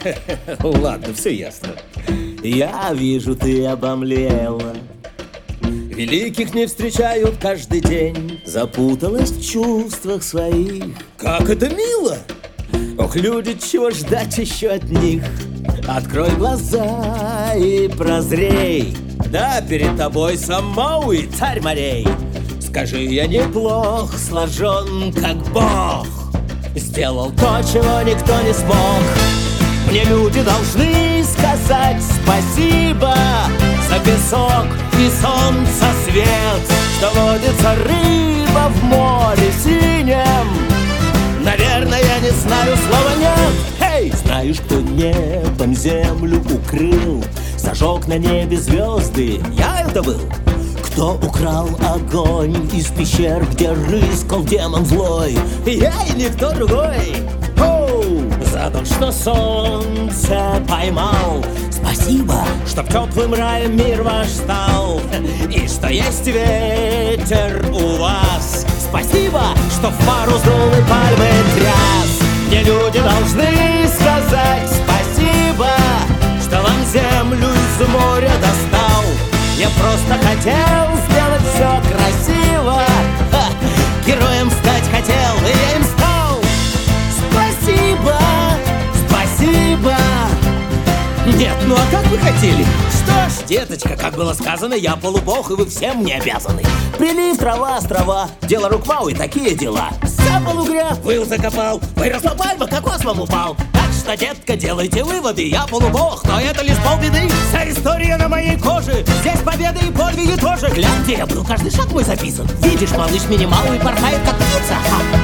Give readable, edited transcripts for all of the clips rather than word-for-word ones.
Ладно, все ясно. Я вижу, ты обомлела. Великих не встречают каждый день. Запуталась в чувствах своих. Как это мило! Ох, люди, чего ждать еще от них? Открой глаза и прозрей. Да, перед тобой сам Мауи, царь морей. Скажи, я неплох сложен, как Бог. Сделал то, чего никто не смог. Мне люди должны сказать спасибо за песок и солнца свет, что водится рыба в море синем. Наверное, я не знаю слова «нет». Эй! Знаешь, кто небом землю укрыл, зажег на небе звезды? Я это был. Кто украл огонь из пещер, где рыскал демон злой? Я и никто другой. За то, что солнце поймал. Спасибо, что в теплым раем мир ваш стал. И что есть ветер у вас. Спасибо, что в пару сдул и пальмы тряс. Мне люди должны сказать спасибо, что вам землю из моря достал. Я просто хотел сделать все красиво. Героем стать хотел, и я им стал. Спасибо, спасибо. Нет, ну а как вы хотели? Что ж, деточка, как было сказано, я полубог, и вы всем мне обязаны. Прилив, трава, острова, дело рук Мауи, такие дела. Сапал угря, выл закопал, выросла пальма, кокос вам упал. Так что, детка, делайте выводы, я полубог, но это лишь полбеды. Вся история на моей коже, здесь победы и подвиги тоже. Глянь, где я был, каждый шаг мой записан. Видишь, малыш Минималый порхает, как птица.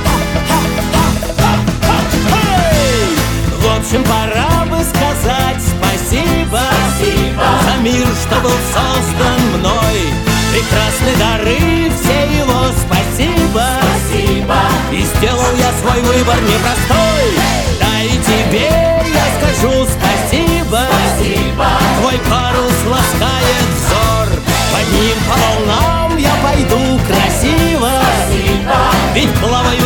В общем, пора бы сказать спасибо, за мир, что был создан мной. Прекрасны дары, все его спасибо. И сделал я свой выбор непростой. Да и тебе я скажу спасибо. Твой парус ласкает взор. Под ним по волнам я пойду красиво. Ведь плаваю